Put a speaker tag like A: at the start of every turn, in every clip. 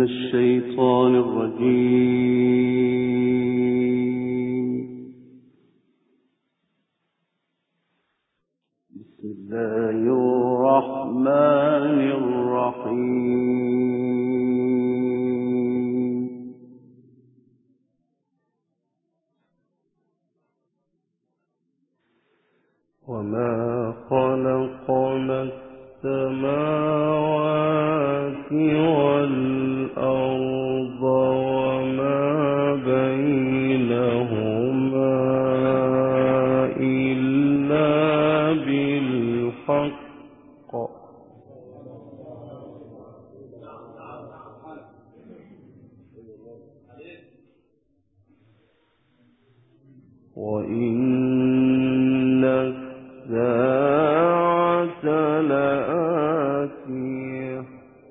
A: الشيطان الرجيم. بسم الله الرحمن الرحيم. وما خلقنا السماوات والأرض وما بينهما إلا بالحق وإن الساعة لآتية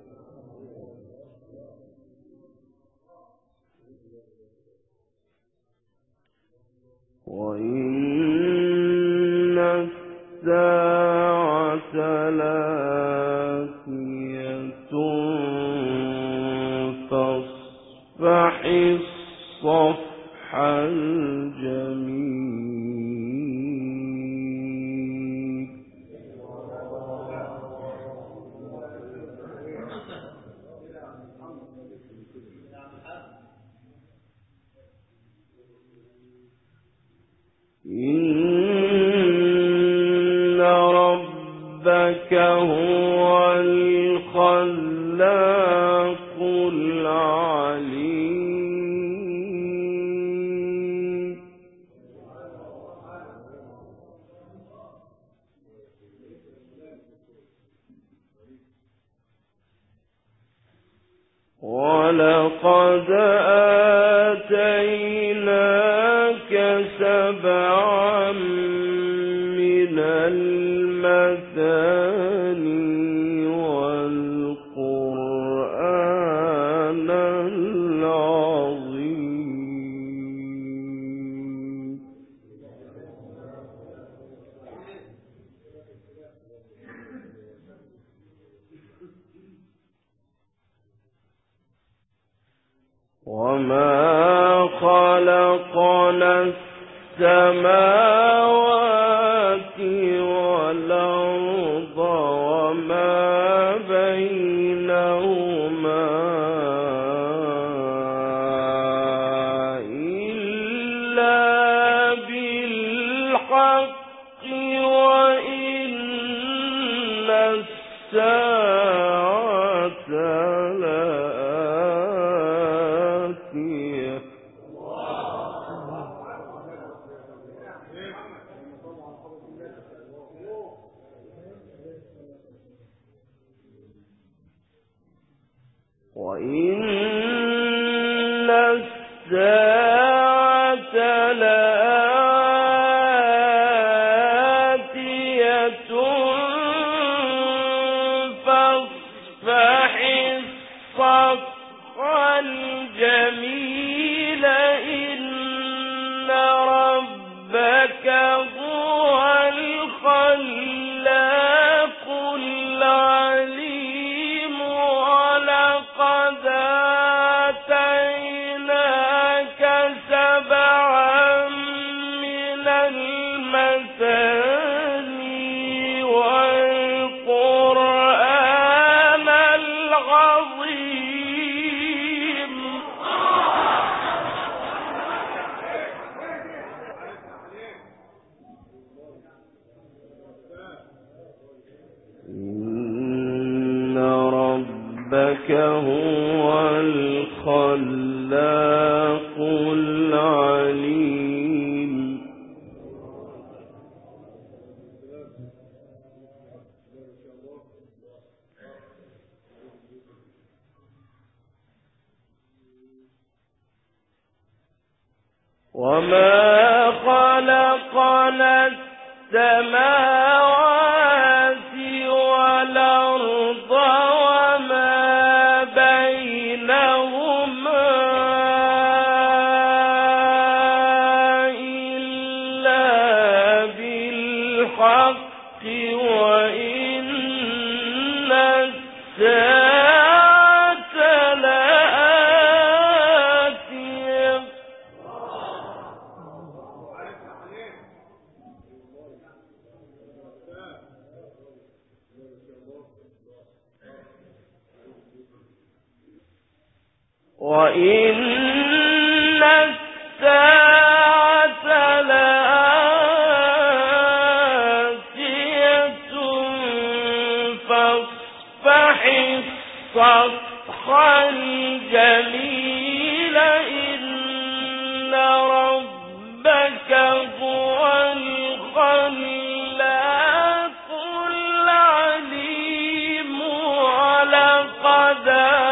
A: فاصفح الصفح الجميل. إن ربك هو الخلاق العليم. ولقد آتيناك سبعا من المثاني والقرآن العظيم. وما خلقنا السماوات والأرض وما بينهما إلا بالحق وإن الساعة لآتية وإن الساعة لآتية فاصفح الصفح الجميل. إن ربك هو الخلاق العليم. ولقد آتيناك سبعا من المثاني والقرآن العظيم. إن ربك هو الخلاق العليم. وما خلقنا السماوات والأرض وما بينهما إلا بالحق وإن الساعة لآتية وإن الساعة لآتية فاصفح الصفح الجميل إن ربك هو الخلاق العليم ولقد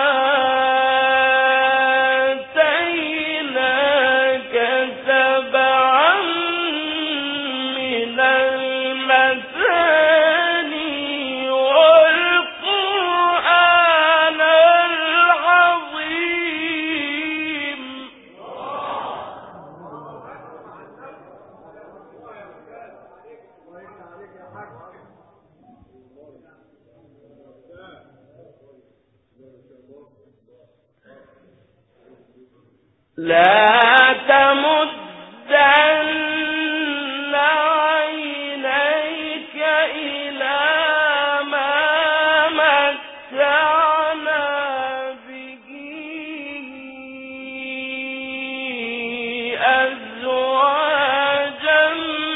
A: آتيناك سبعا من المثاني والقرآن العظيم. لا تمدن عينيك إلى ما متعنا به أزواجا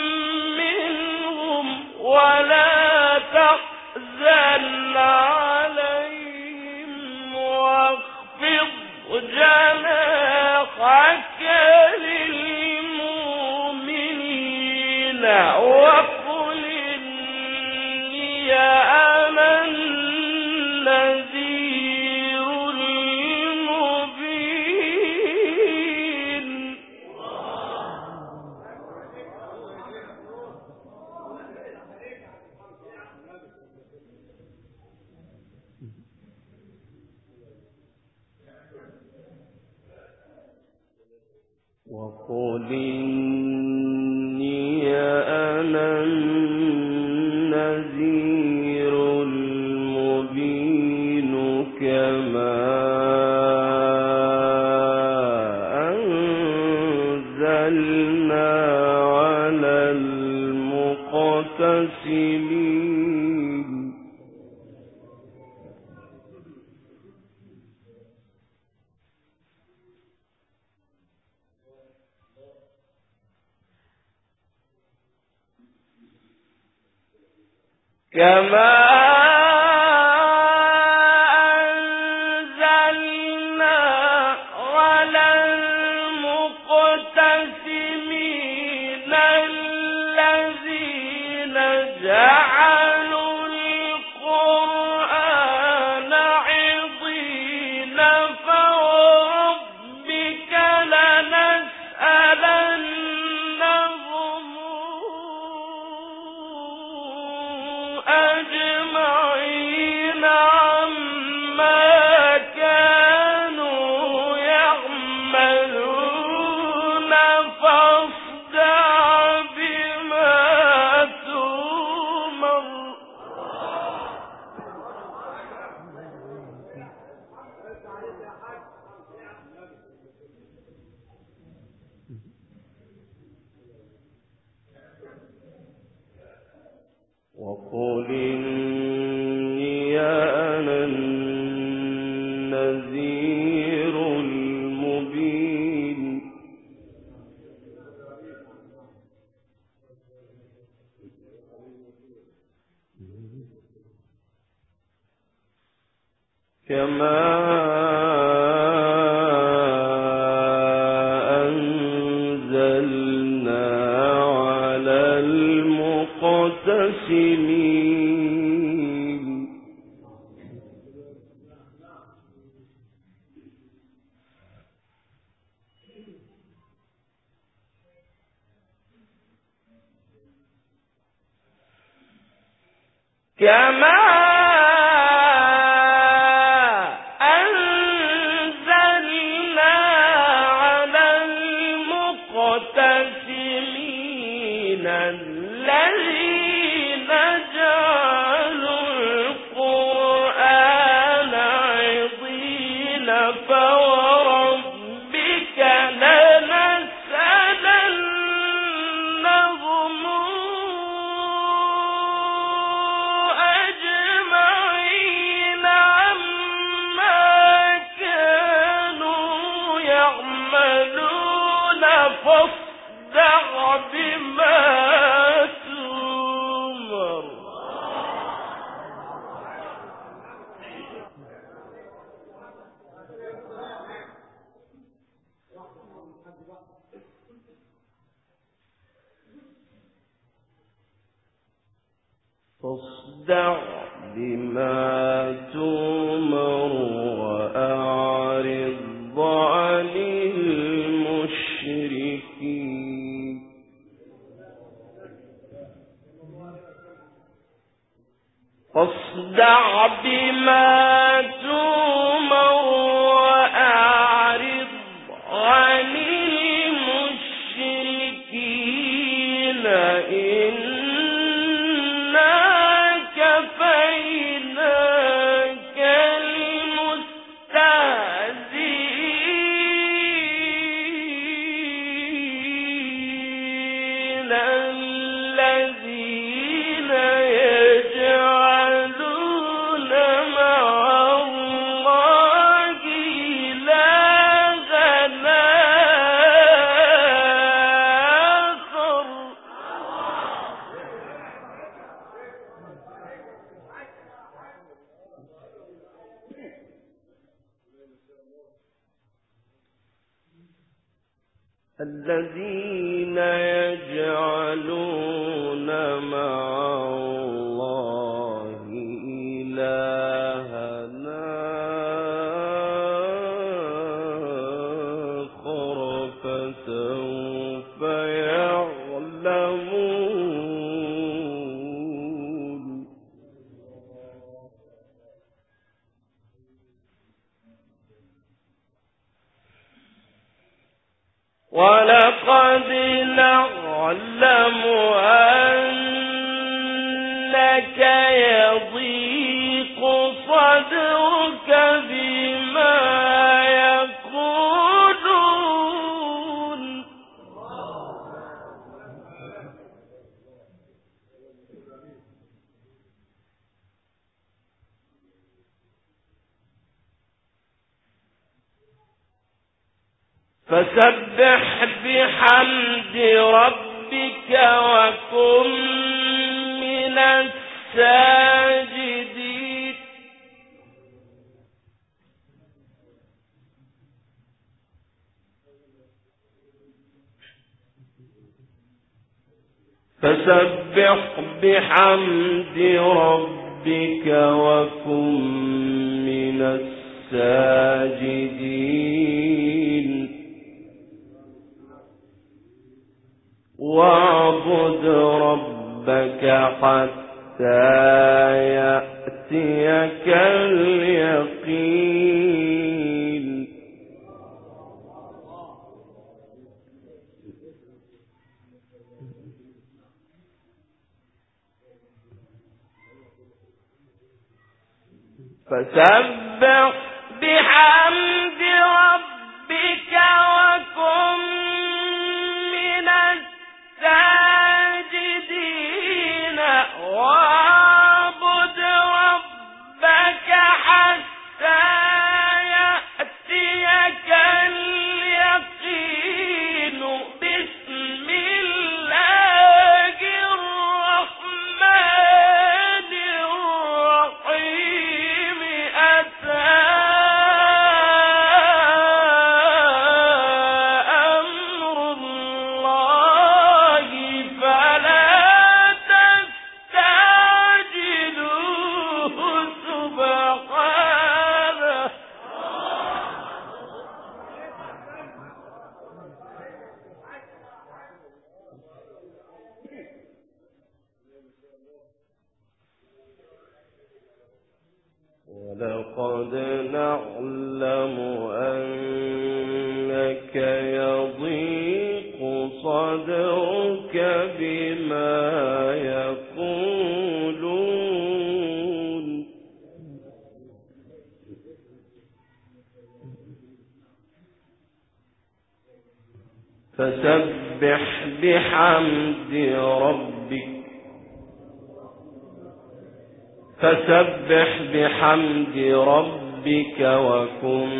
A: منهم ولا تحزن عليهم واخفض جناحك للمؤمنين وقل إني أنا النذير المبين. وقل إني أنا النذير المبين كما أنزلنا على المقتسمين. كما أنزلنا على المقتسمين الذين جعلوا القرآن عضين فوربك لنسألنهم أجمعين عما كانوا يعملون فاصدع بما تؤمر. وقل إني أنا النذير المبين. كما أنزلنا على المقتسمين. كما أنزلنا على المقتسمين الذين جعلوا القرآن عضين فوربك لنسألنهم أجمعين عما كانوا بما تؤمر فاصدع بما تؤمر وأعرض عن المشركين فاصدع بما تؤمر وأعرض عن المشركين الذين يجعلون مع الله إلهنا آخر فسوف يعلمون ولقد نعلم أنك يضيق صدرك بما يقولون فسبح بحمد ربك وكن من الساجدين فسبح بحمد ربك وكن من الساجدين واعبد ربك حتى يأتيك اليقين فسبح بحمد ربك وكن من الساجدين واعبد ربك حتى يأتيك اليقين بسم الله الرحمن الرحيم أتى أمر الله فلا تستعجلوه سبحانه ولقد نعلم أنك يضيق صدرك بما يقولون فسبح بحمد ربك وكن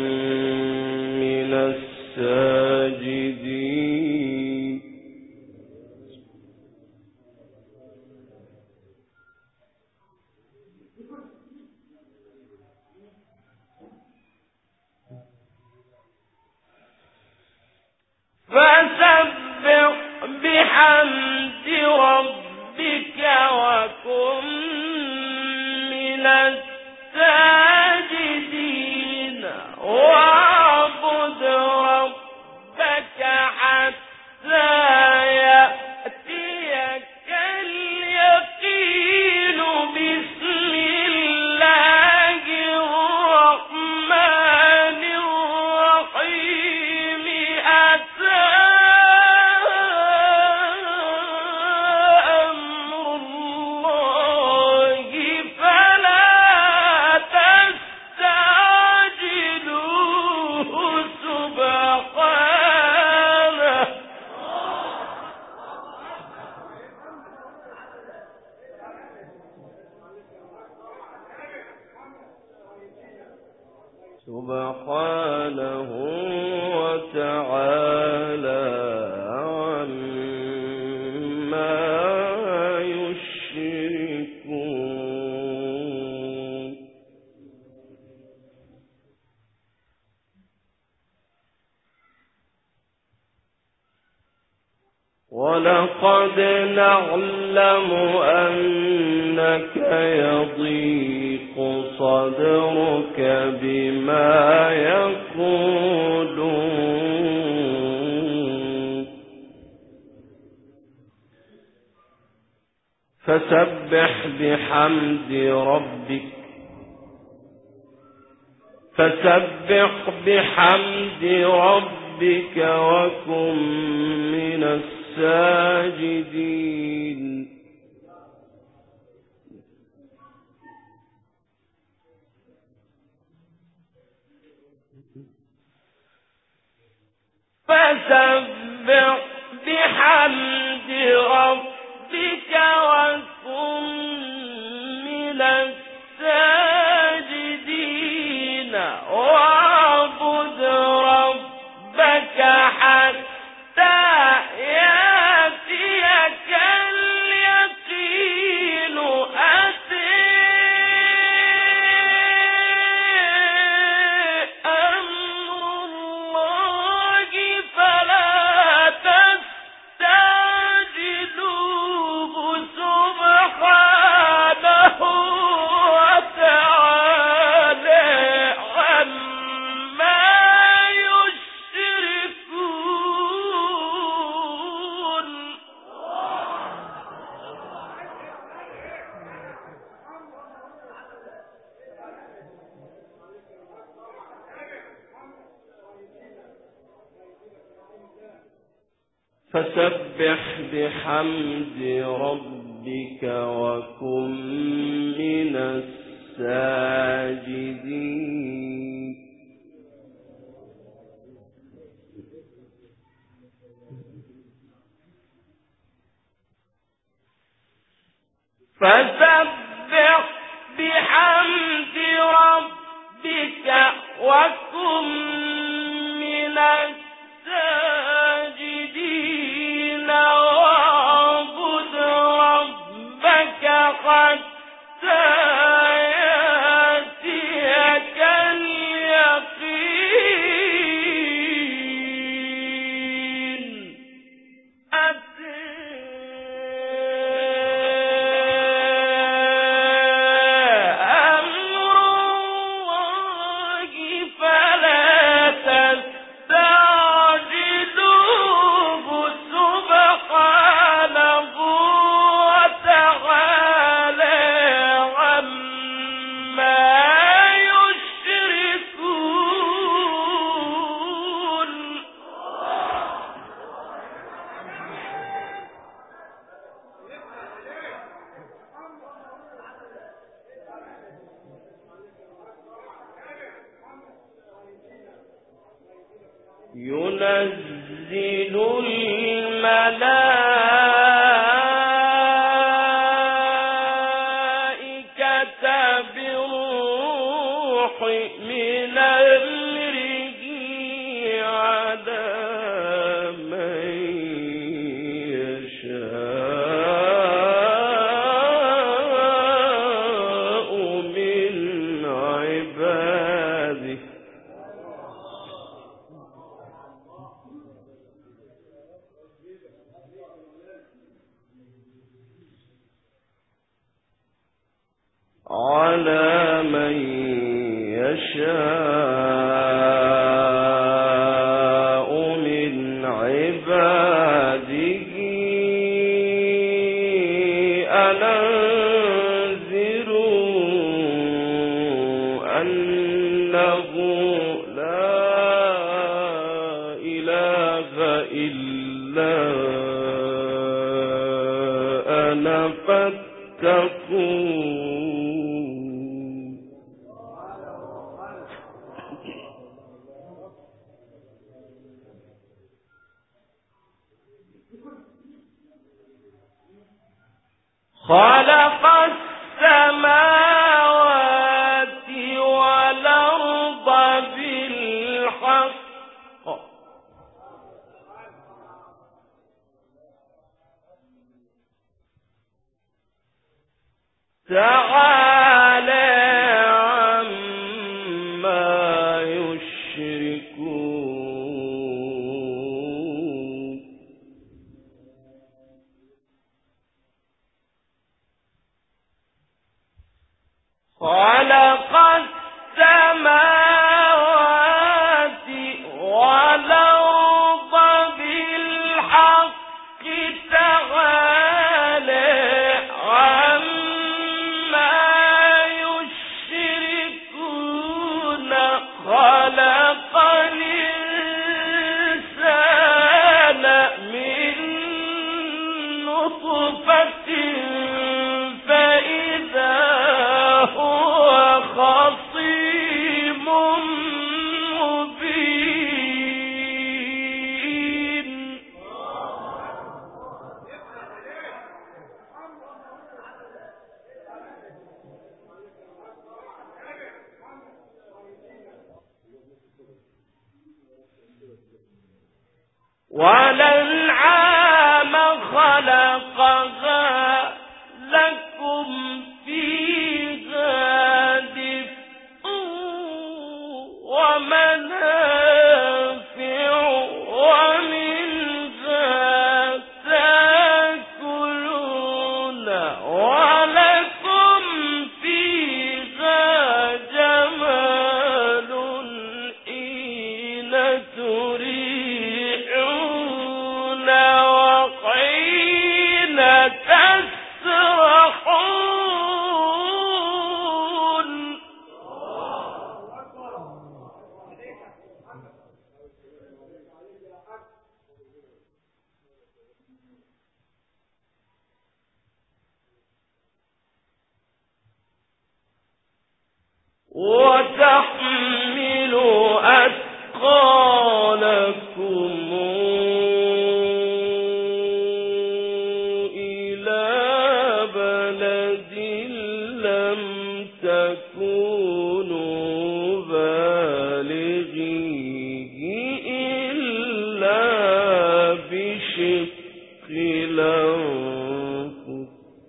A: من الساجدين واعبد ربك حتى يأتيك اليقين بسم الله الرحمن الرحيم أتى أمر الله فلا تستعجلوه سبحانه وتعالى عما يشركون ولقد نعلم أنك يضيق صدرك بما يقولون فسبح بحمد ربك وكن من الساجدين فسبح بحمد ربك وكن من الساجدين واعبد ربك حتى يأتيك اليقين أمر الله فلا تستعجلوه سبحانه وتعالى عما يشركون فسبح بحمد ربك وكن من الساجدين فسبح بحمد ربك وكن من الساجدين واعبد ربك حتى يأتيك اليقين أمر الله فلا تستعجلوه سبحانه وتعالى عما يشركون ينزل الملائكة بالروح من أمره على من يشاء من عباده على من يشاء خلق السماوات والأرض بالحق تعالى عما يشركون خلق السماوات والأرض بالحق تعالى عما يشركون خلق الإنسان من نطفة فإذا هو خصيم مبين والأنعام خلقها لكم فيها دفء ومنافع ومنها تأكلون ولكم فيها جمال حين تريحون وحين تسرحون وتحمل أثقالكم إلى بلد لم تكونوا بالغيه إلا بشق الأنفس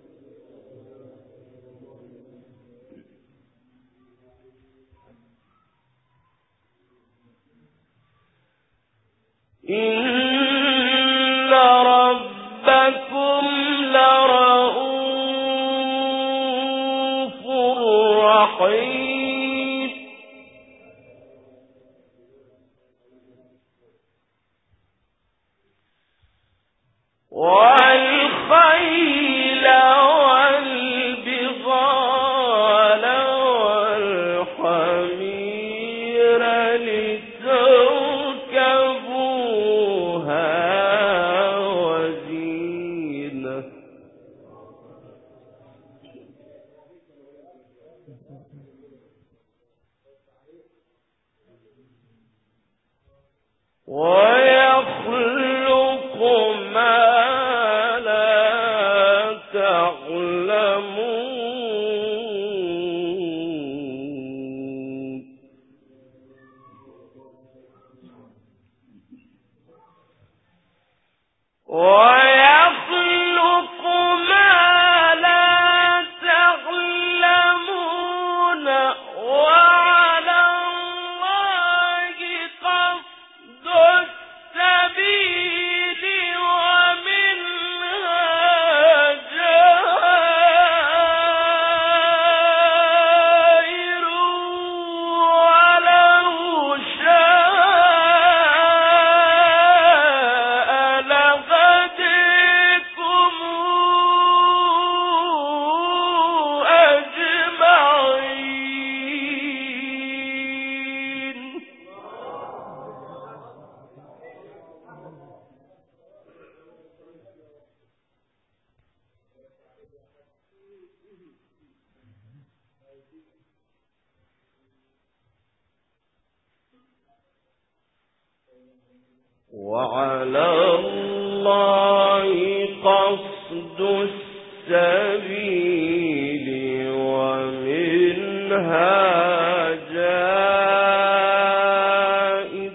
A: إن ربكم لرؤوف رحيم والخيل والبغال والحمير لتركبوها وزينة ويخلق ما لا تعلمون ويخلق ما لا تعلمون وعلى الله قصد السبيل ومنها جائر ولو شاء لهديكم أجمعين وعلى الله قصد السبيل ومنها جائر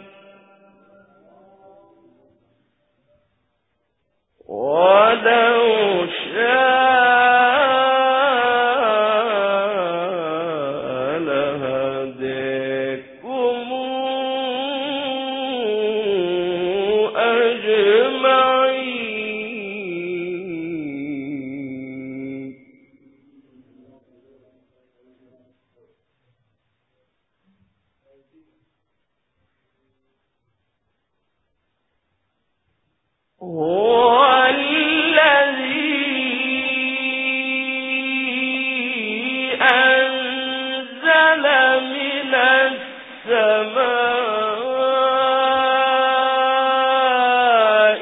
A: ولو شاء لهديكم أجمعين. هو الذي أنزل من السماء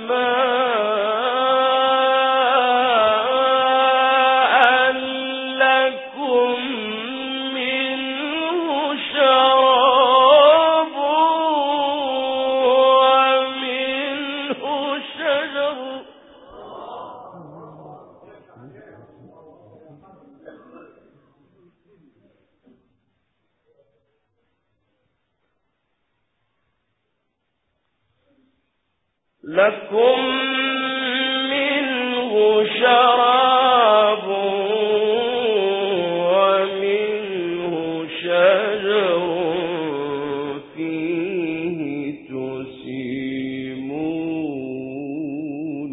A: ماء لكم منه شراب ومنه شجر لكم منه شراب ومنه شجر فيه تسيمون.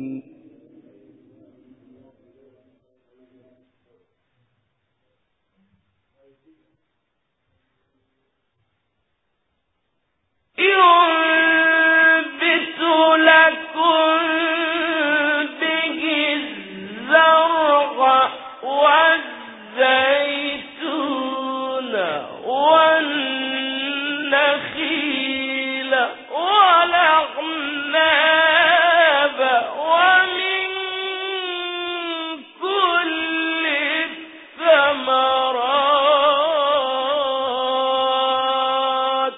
A: ينبت لكم به الزرع والزيتون والنخيل والأعناب ومن كل الثمرات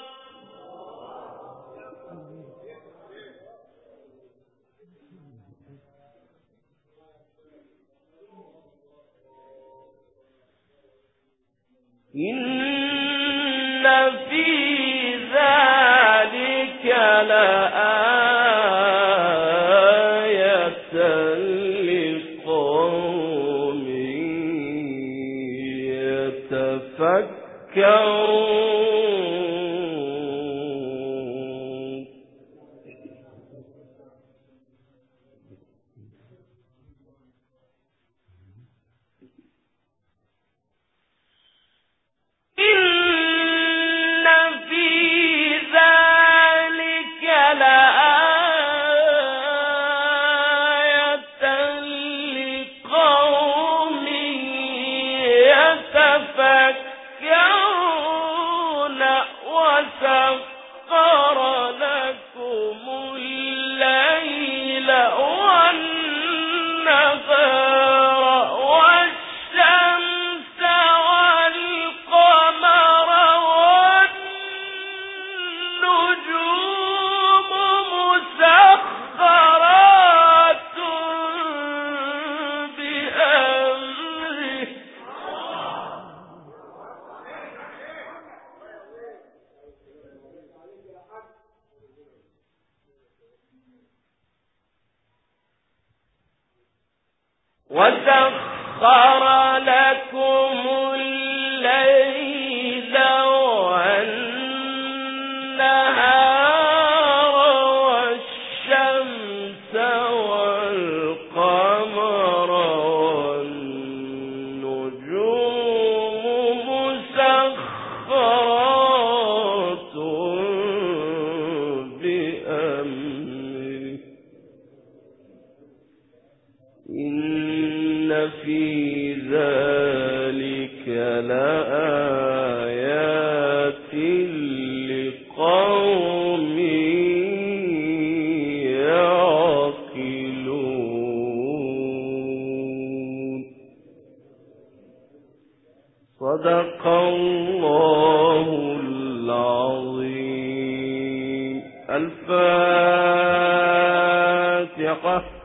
A: إن في ذلك لآية لقوم يتفكرون. إن في ذلك لآية لقوم يتفكرون وسخر لكم الليل والنهار والشمس والقمر والنجوم مسخرات بأمره وسخر لكم الليل والنهار والشمس والقمر والنجوم مسخرات بأمره. إن في ذلك لآيات لقوم يعقلون. صدق الله العظيم. الفاتحة.